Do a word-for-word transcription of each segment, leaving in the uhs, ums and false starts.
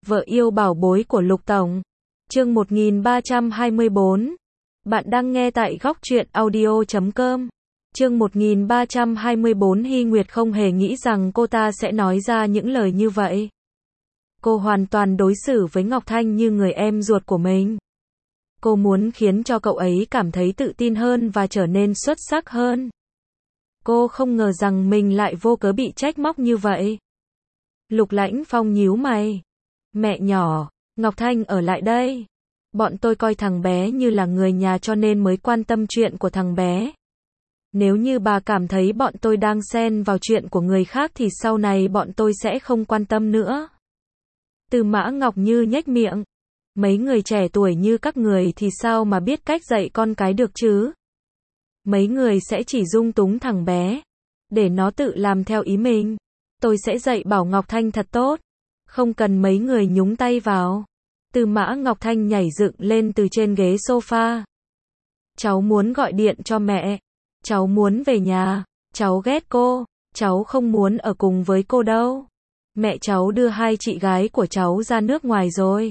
Vợ yêu bảo bối của Lục Tổng. Chương một nghìn ba trăm hai mươi bốn. Bạn đang nghe tại góc truyện audio chấm com. Chương một nghìn ba trăm hai mươi bốn. Hy Nguyệt không hề nghĩ rằng cô ta sẽ nói ra những lời như vậy. Cô hoàn toàn đối xử với Ngọc Thanh như người em ruột của mình. Cô muốn khiến cho cậu ấy cảm thấy tự tin hơn và trở nên xuất sắc hơn. Cô không ngờ rằng mình lại vô cớ bị trách móc như vậy. Lục Lãnh Phong nhíu mày. Mẹ nhỏ, Ngọc Thanh ở lại đây. Bọn tôi coi thằng bé như là người nhà cho nên mới quan tâm chuyện của thằng bé. Nếu như bà cảm thấy bọn tôi đang xen vào chuyện của người khác thì sau này bọn tôi sẽ không quan tâm nữa. Tư Mã Ngọc Như nhếch miệng. Mấy người trẻ tuổi như các người thì sao mà biết cách dạy con cái được chứ? Mấy người sẽ chỉ dung túng thằng bé, để nó tự làm theo ý mình. Tôi sẽ dạy bảo Ngọc Thanh thật tốt. Không cần mấy người nhúng tay vào. Tư Mã Ngọc Thanh nhảy dựng lên từ trên ghế sofa. Cháu muốn gọi điện cho mẹ. Cháu muốn về nhà. Cháu ghét cô. Cháu không muốn ở cùng với cô đâu. Mẹ cháu đưa hai chị gái của cháu ra nước ngoài rồi.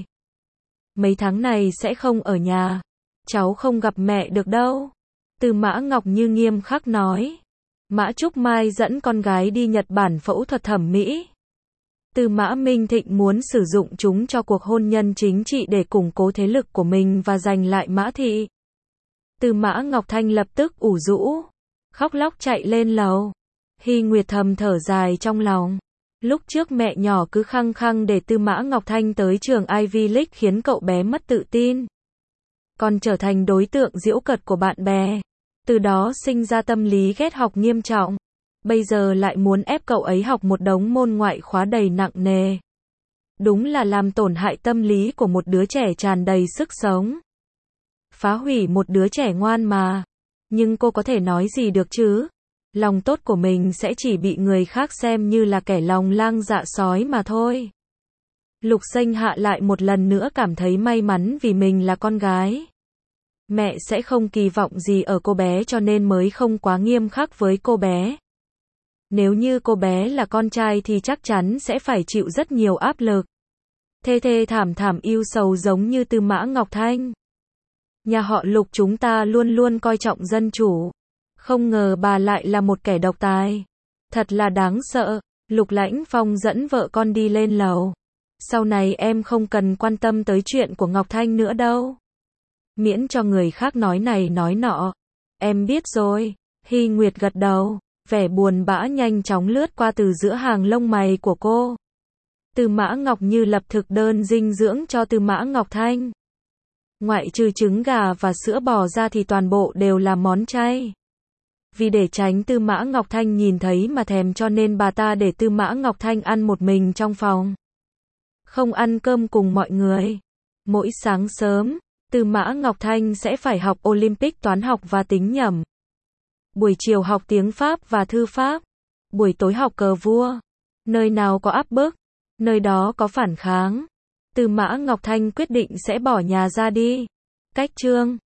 Mấy tháng này sẽ không ở nhà. Cháu không gặp mẹ được đâu. Tư Mã Ngọc Như nghiêm khắc nói. Mã Trúc Mai dẫn con gái đi Nhật Bản phẫu thuật thẩm mỹ. Tư Mã Minh Thịnh muốn sử dụng chúng cho cuộc hôn nhân chính trị để củng cố thế lực của mình và giành lại Mã Thị. Tư Mã Ngọc Thanh lập tức ủ rũ, khóc lóc chạy lên lầu. Hy Nguyệt thầm thở dài trong lòng. Lúc trước mẹ nhỏ cứ khăng khăng để Tư Mã Ngọc Thanh tới trường Ivy League khiến cậu bé mất tự tin. Còn trở thành đối tượng giễu cợt của bạn bè. Từ đó sinh ra tâm lý ghét học nghiêm trọng. Bây giờ lại muốn ép cậu ấy học một đống môn ngoại khóa đầy nặng nề. Đúng là làm tổn hại tâm lý của một đứa trẻ tràn đầy sức sống. Phá hủy một đứa trẻ ngoan mà. Nhưng cô có thể nói gì được chứ? Lòng tốt của mình sẽ chỉ bị người khác xem như là kẻ lòng lang dạ sói mà thôi. Lục Sinh Hạ lại một lần nữa cảm thấy may mắn vì mình là con gái. Mẹ sẽ không kỳ vọng gì ở cô bé cho nên mới không quá nghiêm khắc với cô bé. Nếu như cô bé là con trai thì chắc chắn sẽ phải chịu rất nhiều áp lực. Thê thê thảm thảm yêu sầu giống như Tư Mã Ngọc Thanh. Nhà họ Lục chúng ta luôn luôn coi trọng dân chủ. Không ngờ bà lại là một kẻ độc tài. Thật là đáng sợ. Lục Lãnh Phong dẫn vợ con đi lên lầu. Sau này em không cần quan tâm tới chuyện của Ngọc Thanh nữa đâu. Miễn cho người khác nói này nói nọ. Em biết rồi. Hy Nguyệt gật đầu. Vẻ buồn bã nhanh chóng lướt qua từ giữa hàng lông mày của cô. Tư Mã Ngọc Như lập thực đơn dinh dưỡng cho Tư Mã Ngọc Thanh. Ngoại trừ trứng gà và sữa bò ra thì toàn bộ đều là món chay. Vì để tránh Tư Mã Ngọc Thanh nhìn thấy mà thèm cho nên bà ta để Tư Mã Ngọc Thanh ăn một mình trong phòng. Không ăn cơm cùng mọi người. Mỗi sáng sớm, Tư Mã Ngọc Thanh sẽ phải học Olympic toán học và tính nhẩm. Buổi chiều học tiếng Pháp và thư pháp. Buổi tối học cờ vua. Nơi nào có áp bức, nơi đó có phản kháng. Tư Mã Ngọc Thanh quyết định sẽ bỏ nhà ra đi. Cách chương